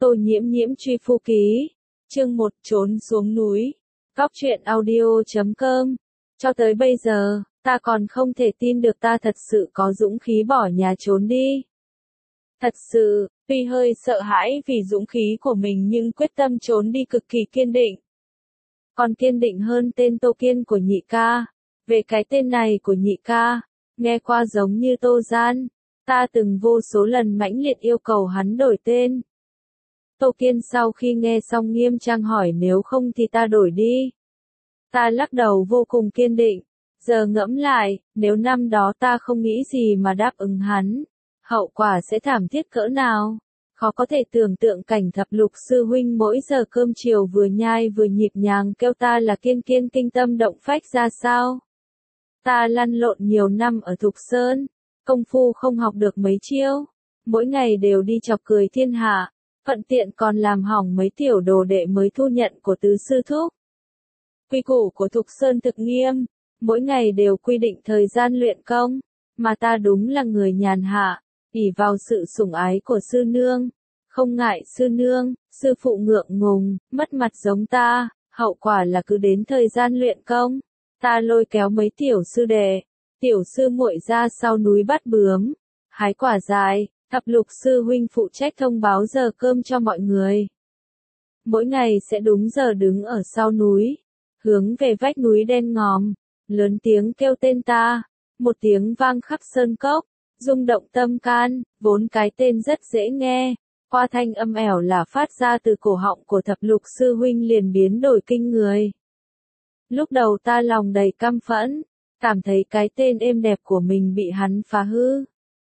Tô Nhiễm Nhiễm truy phu ký. Chương 1 trốn xuống núi. Cóc truyện audio.com. Cho tới bây giờ, ta còn không thể tin được ta thật sự có dũng khí bỏ nhà trốn đi. Thật sự, tuy hơi sợ hãi vì dũng khí của mình nhưng quyết tâm trốn đi cực kỳ kiên định. Còn kiên định hơn tên Tô Kiên của nhị ca. Về cái tên này của nhị ca, nghe qua giống như Tô Gian. Ta từng vô số lần mãnh liệt yêu cầu hắn đổi tên. Tô Kiên sau khi nghe xong nghiêm trang hỏi nếu không thì ta đổi đi. Ta lắc đầu vô cùng kiên định. Giờ ngẫm lại, nếu năm đó ta không nghĩ gì mà đáp ứng hắn, hậu quả sẽ thảm thiết cỡ nào. Khó có thể tưởng tượng cảnh Thập Lục sư huynh mỗi giờ cơm chiều vừa nhai vừa nhịp nhàng kêu ta là Kiên Kiên kinh tâm động phách ra sao. Ta lăn lộn nhiều năm ở Thục Sơn, công phu không học được mấy chiêu, mỗi ngày đều đi chọc cười thiên hạ, thuận tiện còn làm hỏng mấy tiểu đồ đệ mới thu nhận của tứ sư thúc. Quy củ của Thục Sơn thực nghiêm, mỗi ngày đều quy định thời gian luyện công, mà ta đúng là người nhàn hạ, ỷ vào sự sủng ái của sư nương, không ngại sư nương, sư phụ ngượng ngùng, mất mặt giống ta, hậu quả là cứ đến thời gian luyện công, ta lôi kéo mấy tiểu sư đệ, tiểu sư muội ra sau núi bắt bướm, hái quả dại. Thập Lục sư huynh phụ trách thông báo giờ cơm cho mọi người. Mỗi ngày sẽ đúng giờ đứng ở sau núi, hướng về vách núi đen ngòm, lớn tiếng kêu tên ta, một tiếng vang khắp sơn cốc, rung động tâm can, vốn cái tên rất dễ nghe, qua thanh âm ẻo là phát ra từ cổ họng của Thập Lục sư huynh liền biến đổi kinh người. Lúc đầu ta lòng đầy căm phẫn, cảm thấy cái tên êm đẹp của mình bị hắn phá hư.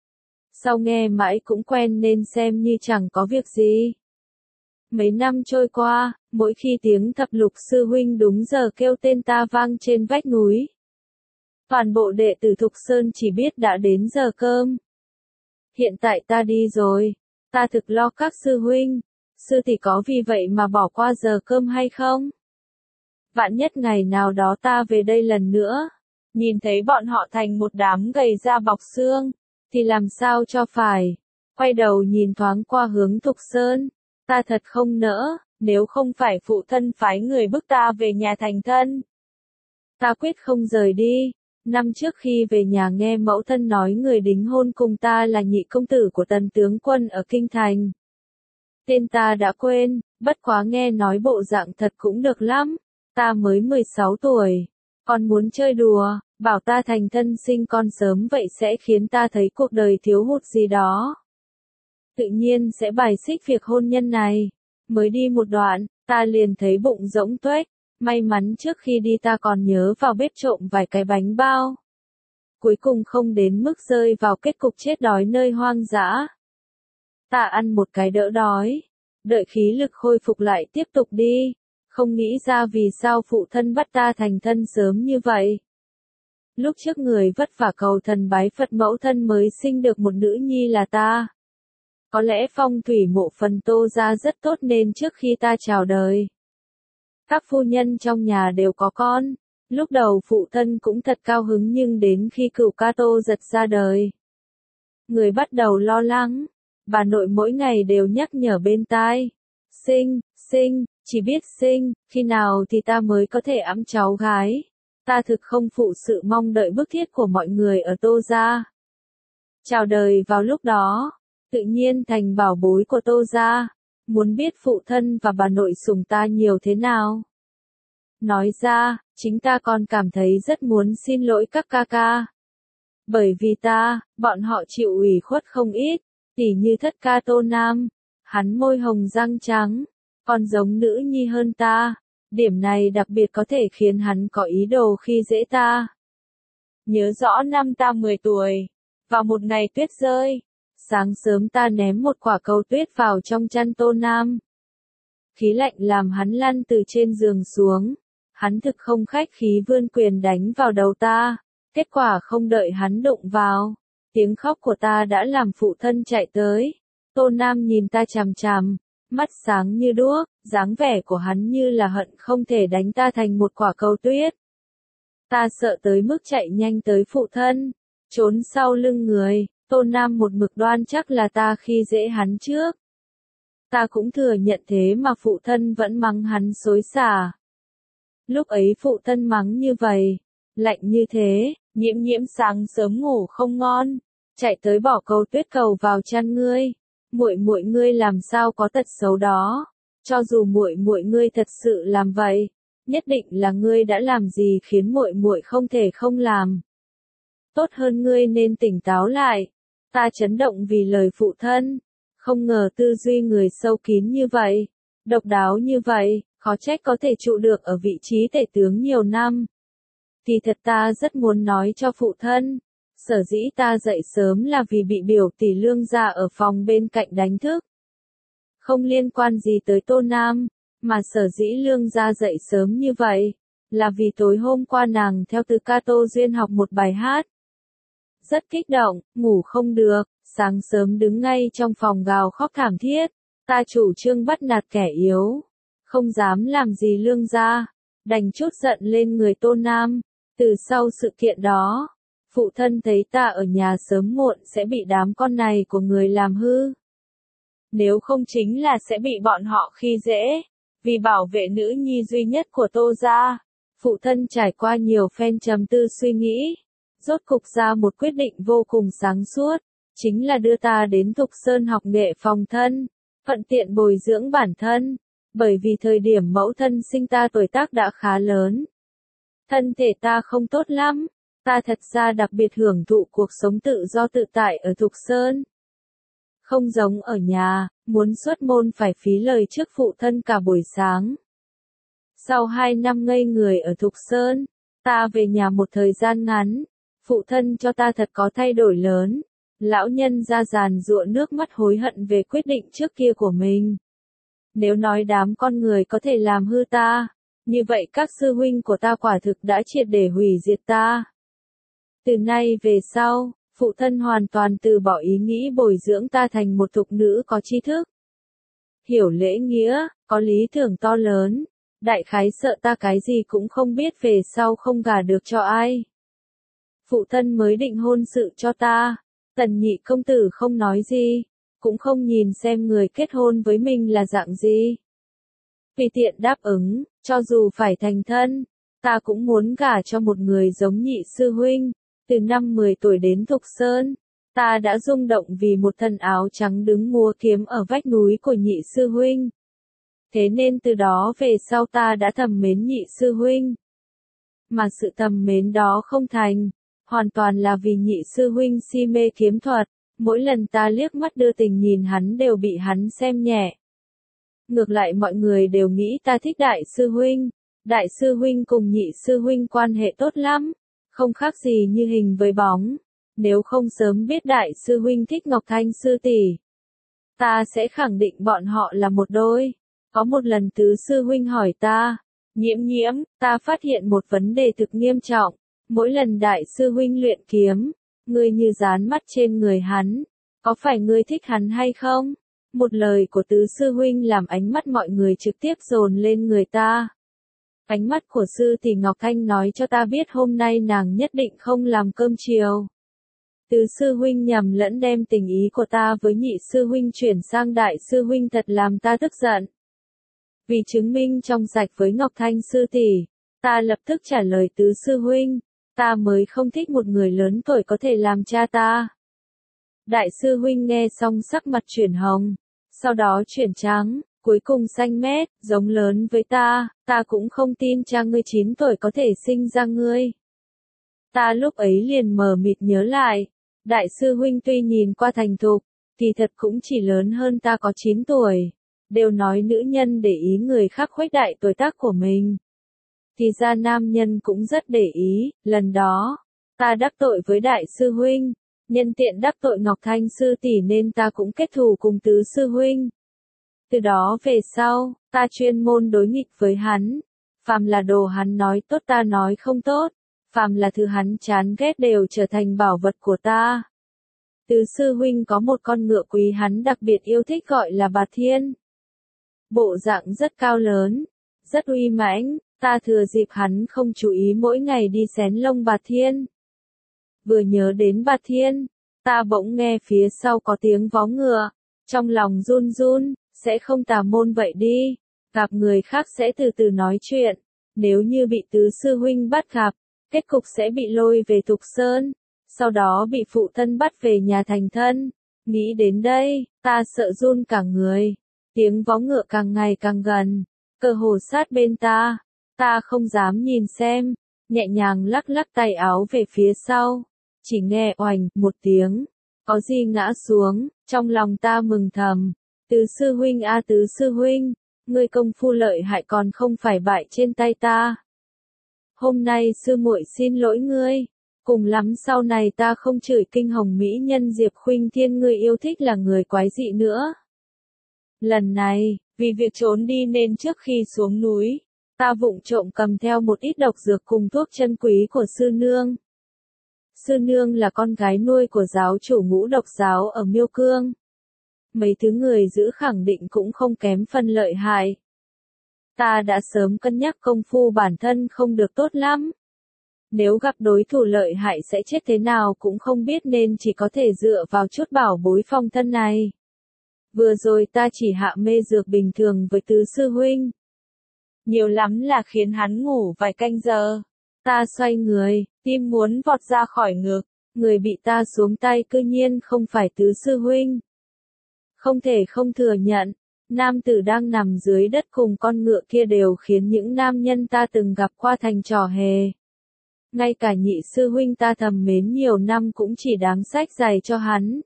Sau nghe mãi cũng quen nên xem như chẳng có việc gì. Mấy năm trôi qua, mỗi khi tiếng Thập Lục sư huynh đúng giờ kêu tên ta vang trên vách núi, toàn bộ đệ tử Thục Sơn chỉ biết đã đến giờ cơm. Hiện tại ta đi rồi, ta thực lo các sư huynh, sư tỷ có vì vậy mà bỏ qua giờ cơm hay không? Vạn nhất ngày nào đó ta về đây lần nữa, nhìn thấy bọn họ thành một đám gầy da bọc xương, thì làm sao cho phải. Quay đầu nhìn thoáng qua hướng Thục Sơn, ta thật không nỡ, nếu không phải phụ thân phái người bức ta về nhà thành thân. Ta quyết không rời đi. Năm trước khi về nhà nghe mẫu thân nói người đính hôn cùng ta là nhị công tử của Tần tướng quân ở Kinh Thành. Tên ta đã quên, bất quá nghe nói bộ dạng thật cũng được lắm. Ta mới 16 tuổi, còn muốn chơi đùa, bảo ta thành thân sinh con sớm vậy sẽ khiến ta thấy cuộc đời thiếu hụt gì đó. Tự nhiên sẽ bài xích việc hôn nhân này. Mới đi một đoạn, ta liền thấy bụng rỗng tuếch. May mắn trước khi đi ta còn nhớ vào bếp trộm vài cái bánh bao. Cuối cùng không đến mức rơi vào kết cục chết đói nơi hoang dã. Ta ăn một cái đỡ đói, đợi khí lực khôi phục lại tiếp tục đi. Không nghĩ ra vì sao phụ thân bắt ta thành thân sớm như vậy. Lúc trước người vất vả cầu thần bái Phật mẫu thân mới sinh được một nữ nhi là ta. Có lẽ phong thủy mộ phần Tô gia rất tốt nên trước khi ta chào đời, các phu nhân trong nhà đều có con. Lúc đầu phụ thân cũng thật cao hứng nhưng đến khi cửu ca Tô Giật ra đời, người bắt đầu lo lắng. Bà nội mỗi ngày đều nhắc nhở bên tai. Sinh, chỉ biết sinh, khi nào thì ta mới có thể ẵm cháu gái. Ta thực không phụ sự mong đợi bức thiết của mọi người ở Tô gia. Chào đời vào lúc đó, tự nhiên thành bảo bối của Tô gia. Muốn biết phụ thân và bà nội sủng ta nhiều thế nào? Nói ra, chính ta còn cảm thấy rất muốn xin lỗi các ca ca. Bởi vì bọn họ chịu ủy khuất không ít, tỉ như thất ca Tô Nam. Hắn môi hồng răng trắng, còn giống nữ nhi hơn ta. Điểm này đặc biệt có thể khiến hắn có ý đồ khi dễ ta. Nhớ rõ năm ta 10 tuổi, vào một ngày tuyết rơi, sáng sớm ta ném một quả cầu tuyết vào trong chăn Tô Nam. Khí lạnh làm hắn lăn từ trên giường xuống, hắn thực không khách khí vươn quyền đánh vào đầu ta, kết quả không đợi hắn đụng vào, tiếng khóc của ta đã làm phụ thân chạy tới. Tô Nam nhìn ta chằm chằm, mắt sáng như đuốc, dáng vẻ của hắn như là hận không thể đánh ta thành một quả cầu tuyết. Ta sợ tới mức chạy nhanh tới phụ thân, trốn sau lưng người. Tô Nam một mực đoan chắc là ta khi dễ hắn trước. Ta cũng thừa nhận thế mà phụ thân vẫn mắng hắn xối xả. Lúc ấy phụ thân mắng như vậy, lạnh như thế, Nhiễm Nhiễm sáng sớm ngủ không ngon, chạy tới bỏ câu tuyết cầu vào chăn ngươi. Muội muội ngươi làm sao có tật xấu đó? Cho dù muội muội ngươi thật sự làm vậy, nhất định là ngươi đã làm gì khiến muội muội không thể không làm. Tốt hơn ngươi nên tỉnh táo lại. Ta chấn động vì lời phụ thân, không ngờ tư duy người sâu kín như vậy, độc đáo như vậy, khó trách có thể trụ được ở vị trí tể tướng nhiều năm. Kỳ thật ta rất muốn nói cho phụ thân, sở dĩ ta dậy sớm là vì bị biểu tỷ Lương gia ở phòng bên cạnh đánh thức. Không liên quan gì tới Tô Nam, mà sở dĩ Lương gia dậy sớm như vậy, là vì tối hôm qua nàng theo từ Cato Duyên học một bài hát. Rất kích động, ngủ không được, sáng sớm đứng ngay trong phòng gào khóc thảm thiết, ta chủ trương bắt nạt kẻ yếu, không dám làm gì Lương gia, đành chút giận lên người Tô Nam. Từ sau sự kiện đó, phụ thân thấy ta ở nhà sớm muộn sẽ bị đám con này của người làm hư. Nếu không chính là sẽ bị bọn họ khi dễ, vì bảo vệ nữ nhi duy nhất của Tô gia. Phụ thân trải qua nhiều phen trầm tư suy nghĩ, rốt cục ra một quyết định vô cùng sáng suốt, chính là đưa ta đến Thục Sơn học nghệ phòng thân, thuận tiện bồi dưỡng bản thân, bởi vì thời điểm mẫu thân sinh ta tuổi tác đã khá lớn. Thân thể ta không tốt lắm, ta thật ra đặc biệt hưởng thụ cuộc sống tự do tự tại ở Thục Sơn. Không giống ở nhà, muốn xuất môn phải phí lời trước phụ thân cả buổi sáng. Sau 2 năm ngây người ở Thục Sơn, ta về nhà một thời gian ngắn, phụ thân cho ta thật có thay đổi lớn. Lão nhân ra giàn giụa nước mắt hối hận về quyết định trước kia của mình. Nếu nói đám con người có thể làm hư ta, như vậy các sư huynh của ta quả thực đã triệt để hủy diệt ta. Từ nay về sau, phụ thân hoàn toàn từ bỏ ý nghĩ bồi dưỡng ta thành một thục nữ có tri thức, hiểu lễ nghĩa, có lý tưởng to lớn, đại khái sợ ta cái gì cũng không biết về sau không gả được cho ai. Phụ thân mới định hôn sự cho ta, Tần nhị công tử không nói gì, cũng không nhìn xem người kết hôn với mình là dạng gì. Tùy tiện đáp ứng, cho dù phải thành thân, ta cũng muốn gả cho một người giống nhị sư huynh. Từ năm 10 tuổi đến Thục Sơn, ta đã rung động vì một thân áo trắng đứng múa kiếm ở vách núi của nhị sư huynh. Thế nên từ đó về sau ta đã thầm mến nhị sư huynh. Mà sự thầm mến đó không thành, hoàn toàn là vì nhị sư huynh si mê kiếm thuật, mỗi lần ta liếc mắt đưa tình nhìn hắn đều bị hắn xem nhẹ. Ngược lại mọi người đều nghĩ ta thích đại sư huynh, đại sư huynh cùng nhị sư huynh quan hệ tốt lắm, không khác gì như hình với bóng. Nếu không sớm biết đại sư huynh thích Ngọc Thanh sư tỷ, ta sẽ khẳng định bọn họ là một đôi. Có một lần tứ sư huynh hỏi ta, Nhiễm Nhiễm, ta phát hiện một vấn đề thực nghiêm trọng. Mỗi lần đại sư huynh luyện kiếm, ngươi như dán mắt trên người hắn, có phải ngươi thích hắn hay không? Một lời của tứ sư huynh làm ánh mắt mọi người trực tiếp dồn lên người ta. Ánh mắt của sư tỷ Ngọc Thanh nói cho ta biết hôm nay nàng nhất định không làm cơm chiều. Tứ sư huynh nhầm lẫn đem tình ý của ta với nhị sư huynh chuyển sang đại sư huynh thật làm ta tức giận. Vì chứng minh trong sạch với Ngọc Thanh sư tỷ, ta lập tức trả lời tứ sư huynh, ta mới không thích một người lớn tuổi có thể làm cha ta. Đại sư huynh nghe xong sắc mặt chuyển hồng, sau đó chuyển trắng, cuối cùng xanh mét, giống lớn với ta cũng không tin cha ngươi 9 tuổi có thể sinh ra ngươi. Ta lúc ấy liền mờ mịt nhớ lại, đại sư huynh tuy nhìn qua thành thục, kỳ thật cũng chỉ lớn hơn ta có 9 tuổi. Đều nói nữ nhân để ý người khác khuếch đại tuổi tác của mình. Thì ra nam nhân cũng rất để ý, lần đó, ta đắc tội với đại sư huynh, nhân tiện đắc tội Ngọc Thanh sư tỷ nên ta cũng kết thù cùng tứ sư huynh. Từ đó về sau, ta chuyên môn đối nghịch với hắn. Phàm là đồ hắn nói tốt ta nói không tốt, phàm là thứ hắn chán ghét đều trở thành bảo vật của ta. Tứ sư huynh có một con ngựa quý hắn đặc biệt yêu thích gọi là Bạt Thiên. Bộ dạng rất cao lớn, rất uy mãnh, ta thừa dịp hắn không chú ý mỗi ngày đi xén lông Bạt Thiên. Vừa nhớ đến Bạt Thiên, ta bỗng nghe phía sau có tiếng vó ngựa, trong lòng run run, Sẽ không tà môn vậy đi, gặp người khác sẽ từ từ nói chuyện, nếu như bị tứ sư huynh bắt gặp, kết cục sẽ bị lôi về Thục Sơn, sau đó bị phụ thân bắt về nhà thành thân. Nghĩ đến đây, ta sợ run cả người, tiếng vó ngựa càng ngày càng gần, cơ hồ sát bên ta không dám nhìn xem, nhẹ nhàng lắc lắc tay áo về phía sau, chỉ nghe oành một tiếng, có gì ngã xuống, trong lòng ta mừng thầm, tứ sư huynh a tứ sư huynh, ngươi công phu lợi hại còn không phải bại trên tay ta. Hôm nay sư muội xin lỗi ngươi, cùng lắm sau này ta không chửi kinh hồng mỹ nhân Diệp Khuynh Thiên ngươi yêu thích là người quái dị nữa. Lần này, vì việc trốn đi nên trước khi xuống núi, ta vụng trộm cầm theo một ít độc dược cùng thuốc chân quý của sư nương. Sư nương là con gái nuôi của giáo chủ Ngũ Độc giáo ở Miêu Cương. Mấy thứ người giữ khẳng định cũng không kém phần lợi hại. Ta đã sớm cân nhắc công phu bản thân không được tốt lắm. Nếu gặp đối thủ lợi hại sẽ chết thế nào cũng không biết nên chỉ có thể dựa vào chút bảo bối phong thân này. Vừa rồi ta chỉ hạ mê dược bình thường với tứ sư huynh. Nhiều lắm là khiến hắn ngủ vài canh giờ. Ta xoay người, tim muốn vọt ra khỏi ngực, người bị ta xuống tay cư nhiên không phải tứ sư huynh. Không thể không thừa nhận, nam tử đang nằm dưới đất cùng con ngựa kia đều khiến những nam nhân ta từng gặp qua thành trò hề. Ngay cả nhị sư huynh ta thầm mến nhiều năm cũng chỉ đáng xách giày cho hắn.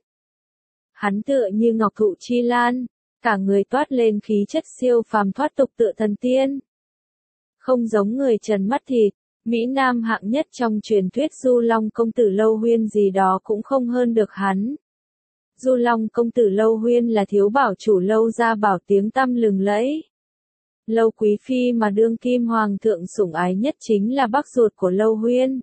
Hắn tựa như ngọc thụ chi lan, cả người toát lên khí chất siêu phàm thoát tục tựa thần tiên. Không giống người trần mắt thịt, Mỹ Nam hạng nhất trong truyền thuyết Du Long công tử Lâu Huyên gì đó cũng không hơn được hắn. Du Long công tử Lâu Huyên là thiếu bảo chủ Lâu gia bảo tiếng tăm lừng lẫy. Lâu quý phi mà đương kim hoàng thượng sủng ái nhất chính là bác ruột của Lâu Huyên.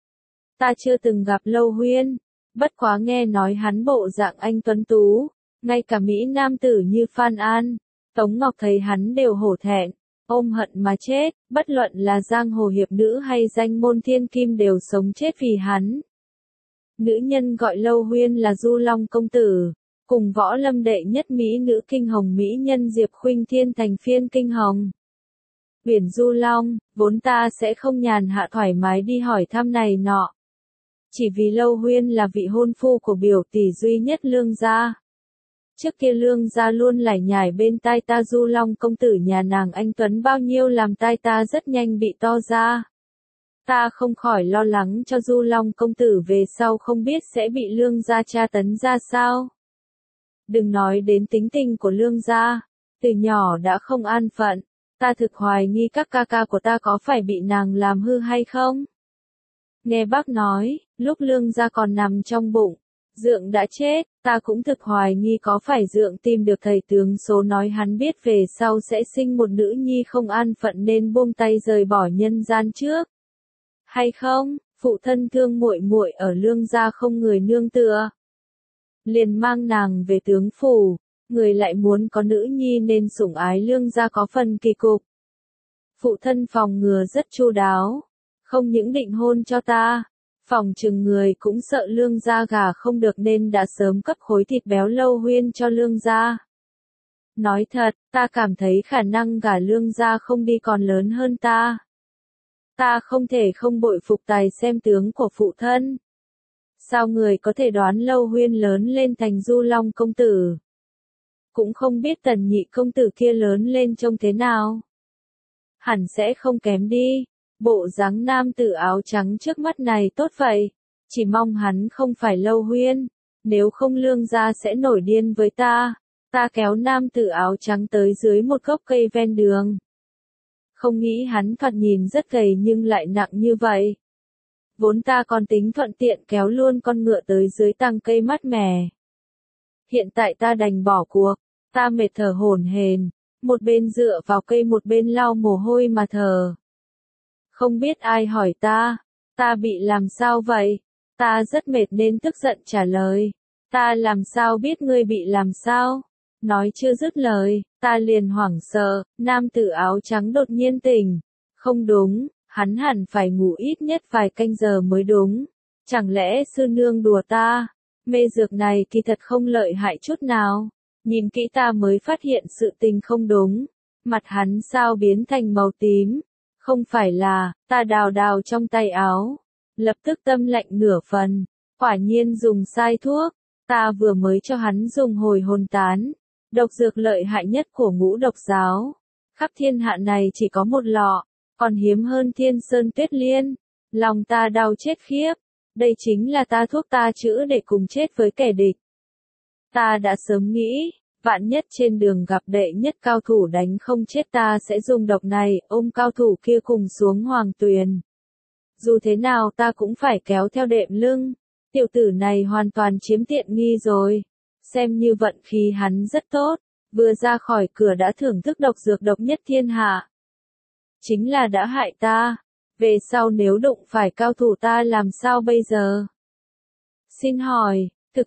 Ta chưa từng gặp Lâu Huyên, bất quá nghe nói hắn bộ dạng anh tuấn tú, ngay cả Mỹ nam tử như Phan An, Tống Ngọc thấy hắn đều hổ thẹn, ôm hận mà chết, bất luận là giang hồ hiệp nữ hay danh môn thiên kim đều sống chết vì hắn. Nữ nhân gọi Lâu Huyên là Du Long công tử, cùng võ lâm đệ nhất mỹ nữ kinh hồng mỹ nhân Diệp Khuynh Thiên thành phiên kinh hồng. Biển Du Long, vốn ta sẽ không nhàn hạ thoải mái đi hỏi thăm này nọ. Chỉ vì Lâu Huyên là vị hôn phu của biểu tỷ duy nhất Lương gia. Trước kia Lương gia luôn lải nhải bên tai ta Du Long công tử nhà nàng anh tuấn bao nhiêu làm tai ta rất nhanh bị to ra. Ta không khỏi lo lắng cho Du Long công tử về sau không biết sẽ bị Lương gia tra tấn ra sao. Đừng nói đến tính tình của Lương gia, từ nhỏ đã không an phận, ta thực hoài nghi các ca ca của ta có phải bị nàng làm hư hay không. Nghe bác nói, lúc Lương gia còn nằm trong bụng, Dượng đã chết, ta cũng thực hoài nghi có phải Dượng tìm được thầy tướng số nói hắn biết về sau sẽ sinh một nữ nhi không an phận nên buông tay rời bỏ nhân gian trước. Hay không, phụ thân thương muội muội ở Lương gia không người nương tựa. Liền mang nàng về tướng phủ, người lại muốn có nữ nhi nên sủng ái Lương gia có phần kỳ cục. Phụ thân phòng ngừa rất chu đáo, không những định hôn cho ta, phòng chừng người cũng sợ Lương gia gả không được nên đã sớm cấp khối thịt béo Lâu Huyên cho Lương gia. Nói thật, ta cảm thấy khả năng gả Lương gia không đi còn lớn hơn ta. Ta không thể không bội phục tài xem tướng của phụ thân. Sao người có thể đoán Lâu Huyên lớn lên thành Du Long công tử? Cũng không biết Tần nhị công tử kia lớn lên trông thế nào. Hẳn sẽ không kém đi. Bộ dáng nam tử áo trắng trước mắt này tốt vậy. Chỉ mong hắn không phải Lâu Huyên. Nếu không Lương gia sẽ nổi điên với ta. Ta kéo nam tử áo trắng tới dưới một gốc cây ven đường. Không nghĩ hắn thoạt nhìn rất gầy nhưng lại nặng như vậy. Vốn ta còn tính thuận tiện kéo luôn con ngựa tới dưới tàng cây mát mẻ. Hiện tại ta đành bỏ cuộc, ta mệt thở hổn hển, một bên dựa vào cây một bên lau mồ hôi mà thở. Không biết ai hỏi ta bị làm sao vậy? Ta rất mệt nên tức giận trả lời, ta làm sao biết ngươi bị làm sao? Nói chưa dứt lời, ta liền hoảng sợ, nam tử áo trắng đột nhiên tỉnh. Không đúng, hắn hẳn phải ngủ ít nhất vài canh giờ mới đúng. Chẳng lẽ sư nương đùa ta? Mê dược này kỳ thật không lợi hại chút nào. Nhìn kỹ ta mới phát hiện sự tình không đúng. Mặt hắn sao biến thành màu tím? Không phải là, ta đào đào trong tay áo. Lập tức tâm lạnh nửa phần. Quả nhiên dùng sai thuốc. Ta vừa mới cho hắn dùng hồi hồn tán. Độc dược lợi hại nhất của Ngũ Độc giáo. Khắp thiên hạ này chỉ có một lọ. Còn hiếm hơn Thiên Sơn Tuyết Liên. Lòng ta đau chết khiếp. Đây chính là ta thuốc ta chữa để cùng chết với kẻ địch. Ta đã sớm nghĩ, vạn nhất trên đường gặp đệ nhất cao thủ đánh không chết ta sẽ dùng độc này, ôm cao thủ kia cùng xuống hoàng tuyền. Dù thế nào ta cũng phải kéo theo đệm lưng. Tiểu tử này hoàn toàn chiếm tiện nghi rồi. Xem như vận khí hắn rất tốt, vừa ra khỏi cửa đã thưởng thức độc dược độc nhất thiên hạ. Chính là đã hại ta. Về sau nếu đụng phải cao thủ ta làm sao bây giờ? Xin hỏi, thực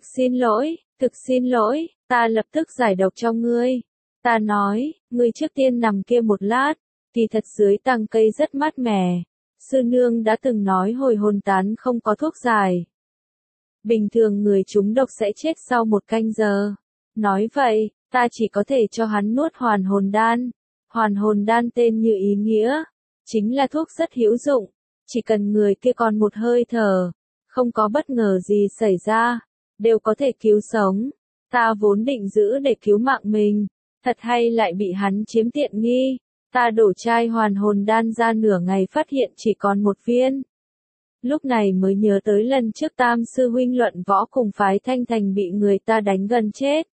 xin lỗi, ta lập tức giải độc cho ngươi. Ta nói, ngươi trước tiên nằm kia một lát, kỳ thật dưới tàng cây rất mát mẻ. Sư nương đã từng nói hồi hồn tán không có thuốc giải. Bình thường người trúng độc sẽ chết sau 1 canh giờ. Nói vậy, ta chỉ có thể cho hắn nuốt hoàn hồn đan. Hoàn hồn đan tên như ý nghĩa. Chính là thuốc rất hữu dụng, chỉ cần người kia còn một hơi thở, không có bất ngờ gì xảy ra, đều có thể cứu sống. Ta vốn định giữ để cứu mạng mình, thật hay lại bị hắn chiếm tiện nghi. Ta đổ chai hoàn hồn đan ra nửa ngày phát hiện chỉ còn 1 viên. Lúc này mới nhớ tới lần trước Tam sư huynh luận võ cùng phái Thanh Thành bị người ta đánh gần chết.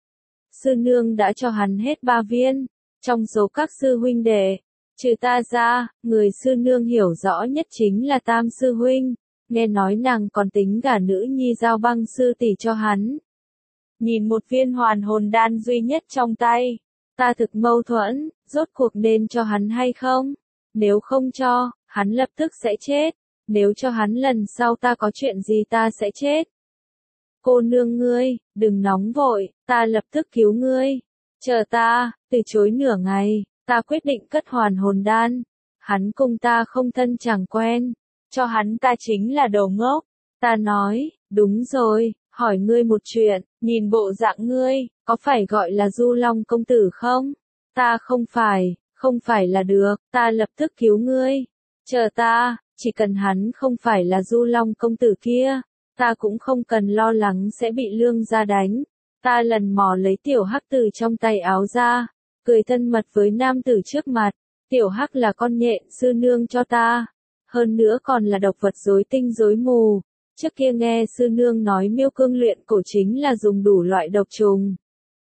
Sư nương đã cho hắn hết 3 viên, trong số các sư huynh đệ. Trừ ta ra, người sư nương hiểu rõ nhất chính là Tam sư huynh, nghe nói nàng còn tính gả nữ nhi Giao Băng sư tỷ cho hắn. Nhìn 1 viên hoàn hồn đan duy nhất trong tay, ta thực mâu thuẫn, rốt cuộc nên cho hắn hay không? Nếu không cho, hắn lập tức sẽ chết, nếu cho hắn lần sau ta có chuyện gì ta sẽ chết. Cô nương ngươi, đừng nóng vội, ta lập tức cứu ngươi. Chờ ta, từ chối nửa ngày. Ta quyết định cất hoàn hồn đan. Hắn cùng ta không thân chẳng quen. Cho hắn ta chính là đồ ngốc. Ta nói, đúng rồi, hỏi ngươi một chuyện, nhìn bộ dạng ngươi, có phải gọi là Du Long công tử không? Ta không phải là được, ta lập tức cứu ngươi. Chờ ta, chỉ cần hắn không phải là Du Long công tử kia, ta cũng không cần lo lắng sẽ bị Lương gia đánh. Ta lần mò lấy tiểu hắc từ trong tay áo ra. Cười thân mật với nam tử trước mặt, tiểu hắc là con nhện sư nương cho ta, hơn nữa còn là độc vật rối tinh rối mù. Trước kia nghe sư nương nói miêu cương luyện cổ chính là dùng đủ loại độc trùng.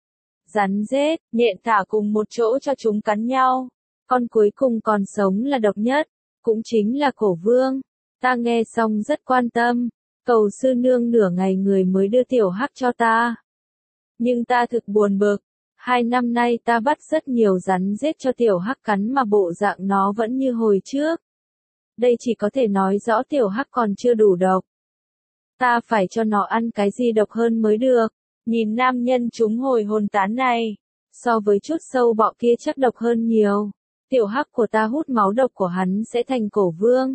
Rắn rết, nhện thả cùng một chỗ cho chúng cắn nhau, con cuối cùng còn sống là độc nhất, cũng chính là cổ vương. Ta nghe xong rất quan tâm, cầu sư nương nửa ngày người mới đưa tiểu hắc cho ta. Nhưng ta thực buồn bực. 2 năm nay ta bắt rất nhiều rắn rết cho tiểu hắc cắn mà bộ dạng nó vẫn như hồi trước. Đây chỉ có thể nói rõ tiểu hắc còn chưa đủ độc. Ta phải cho nó ăn cái gì độc hơn mới được. Nhìn nam nhân trúng hồi hồn tán này, so với chút sâu bọ kia chắc độc hơn nhiều. Tiểu hắc của ta hút máu độc của hắn sẽ thành cổ vương.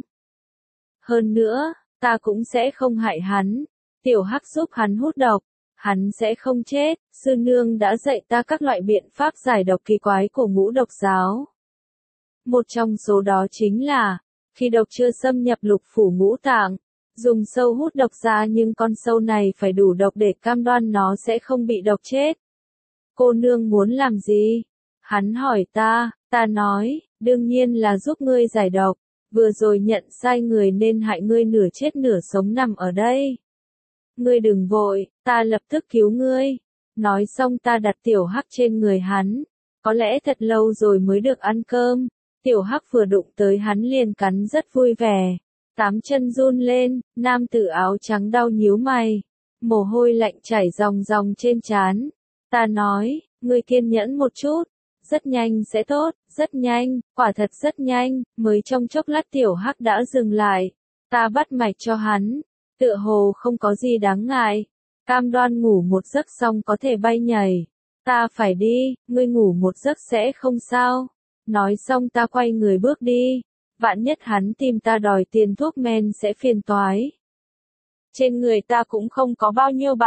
Hơn nữa, ta cũng sẽ không hại hắn. Tiểu hắc giúp hắn hút độc. Hắn sẽ không chết, sư nương đã dạy ta các loại biện pháp giải độc kỳ quái của Ngũ Độc giáo. Một trong số đó chính là, khi độc chưa xâm nhập lục phủ ngũ tạng, dùng sâu hút độc ra nhưng con sâu này phải đủ độc để cam đoan nó sẽ không bị độc chết. Cô nương muốn làm gì? Hắn hỏi ta nói, đương nhiên là giúp ngươi giải độc, vừa rồi nhận sai người nên hại ngươi nửa chết nửa sống nằm ở đây. Ngươi đừng vội, ta lập tức cứu ngươi. Nói xong ta đặt tiểu hắc trên người hắn. Có lẽ thật lâu rồi mới được ăn cơm. Tiểu hắc vừa đụng tới hắn liền cắn rất vui vẻ. 8 chân run lên, nam tử áo trắng đau nhíu mày. Mồ hôi lạnh chảy ròng ròng trên trán. Ta nói, ngươi kiên nhẫn một chút. Rất nhanh sẽ tốt, rất nhanh, quả thật rất nhanh. Mới trong chốc lát tiểu hắc đã dừng lại. Ta bắt mạch cho hắn. Tựa hồ không có gì đáng ngại. Cam đoan ngủ một giấc xong có thể bay nhảy. Ta phải đi, ngươi ngủ một giấc sẽ không sao. Nói xong ta quay người bước đi. Vạn nhất hắn tìm ta đòi tiền thuốc men sẽ phiền toái. Trên người ta cũng không có bao nhiêu bạc.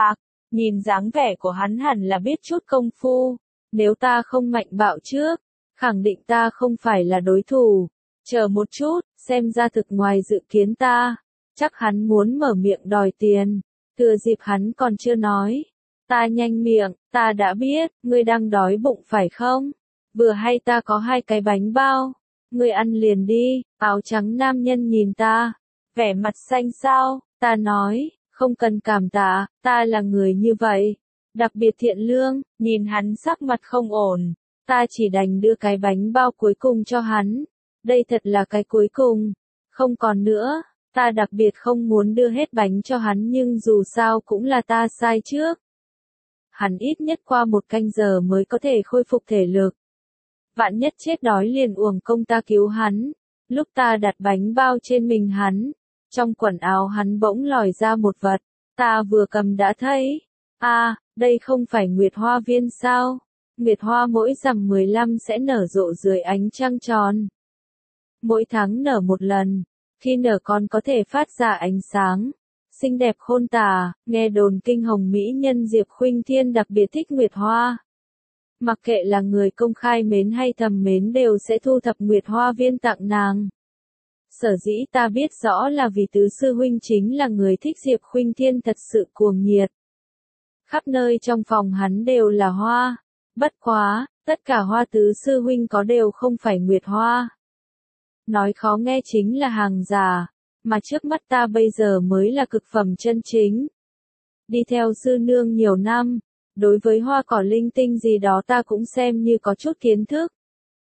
Nhìn dáng vẻ của hắn hẳn là biết chút công phu. Nếu ta không mạnh bạo trước, khẳng định ta không phải là đối thủ. Chờ một chút, xem ra thực ngoài dự kiến ta. Chắc hắn muốn mở miệng đòi tiền. Thừa dịp hắn còn chưa nói. Ta nhanh miệng, ta đã biết, ngươi đang đói bụng phải không? Vừa hay ta có 2 cái bánh bao. Ngươi ăn liền đi. Áo trắng nam nhân nhìn ta. Vẻ mặt xanh xao, ta nói, không cần cảm tạ, ta là người như vậy. Đặc biệt thiện lương, nhìn hắn sắc mặt không ổn. Ta chỉ đành đưa cái bánh bao cuối cùng cho hắn. Đây thật là cái cuối cùng. Không còn nữa. Ta đặc biệt không muốn đưa hết bánh cho hắn nhưng dù sao cũng là ta sai trước. Hắn ít nhất qua 1 canh giờ mới có thể khôi phục thể lực. Vạn nhất chết đói liền uổng công ta cứu hắn. Lúc ta đặt bánh bao trên mình hắn, trong quần áo hắn bỗng lòi ra một vật. Ta vừa cầm đã thấy. Đây không phải Nguyệt Hoa Viên sao? Nguyệt Hoa mỗi rằm 15 sẽ nở rộ dưới ánh trăng tròn. Mỗi tháng nở một lần. Khi nở còn có thể phát ra ánh sáng. Xinh đẹp khôn tả, nghe đồn kinh hồng mỹ nhân Diệp Khuynh Thiên đặc biệt thích Nguyệt Hoa. Mặc kệ là người công khai mến hay thầm mến đều sẽ thu thập Nguyệt Hoa Viên tặng nàng. Sở dĩ ta biết rõ là vì tứ sư huynh chính là người thích Diệp Khuynh Thiên thật sự cuồng nhiệt. Khắp nơi trong phòng hắn đều là hoa. Bất quá, tất cả hoa tứ sư huynh có đều không phải Nguyệt Hoa. Nói khó nghe chính là hàng giả, mà trước mắt ta bây giờ mới là cực phẩm chân chính. Đi theo sư nương nhiều năm, đối với hoa cỏ linh tinh gì đó ta cũng xem như có chút kiến thức.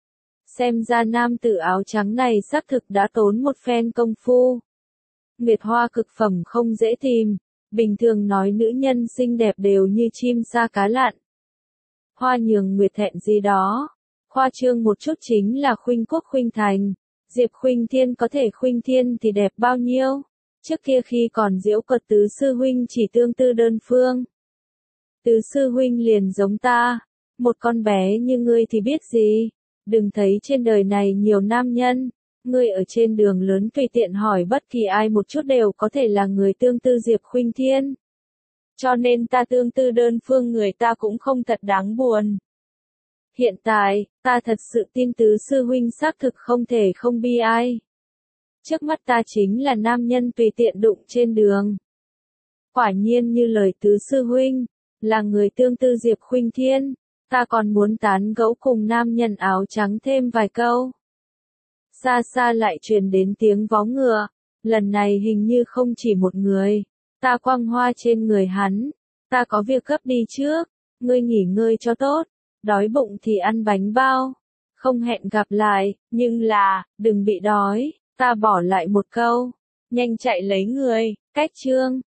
Xem ra nam tử áo trắng này xác thực đã tốn một phen công phu. Nguyệt hoa cực phẩm không dễ tìm, bình thường nói nữ nhân xinh đẹp đều như chim sa cá lặn. Hoa nhường nguyệt thẹn gì đó, khoa trương một chút chính là khuynh quốc khuynh thành. Diệp Khuynh Thiên có thể khuynh thiên thì đẹp bao nhiêu? Trước kia khi còn giễu cợt tứ sư huynh chỉ tương tư đơn phương. Tứ sư huynh liền giống ta, một con bé như ngươi thì biết gì? Đừng thấy trên đời này nhiều nam nhân, ngươi ở trên đường lớn tùy tiện hỏi bất kỳ ai một chút đều có thể là người tương tư Diệp Khuynh Thiên. Cho nên ta tương tư đơn phương người ta cũng không thật đáng buồn. Hiện tại, ta thật sự tin tứ sư huynh xác thực không thể không bi ai. Trước mắt ta chính là nam nhân tùy tiện đụng trên đường. Quả nhiên như lời tứ sư huynh, là người tương tư Diệp Khuynh Thiên, ta còn muốn tán gẫu cùng nam nhân áo trắng thêm vài câu. Xa xa lại truyền đến tiếng vó ngựa, lần này hình như không chỉ một người, ta quăng hoa trên người hắn, ta có việc gấp đi trước, ngươi nghỉ ngơi cho tốt. Đói bụng thì ăn bánh bao. Không hẹn gặp lại, nhưng là, đừng bị đói. Ta bỏ lại một câu. Nhanh chạy lấy người, cách chương.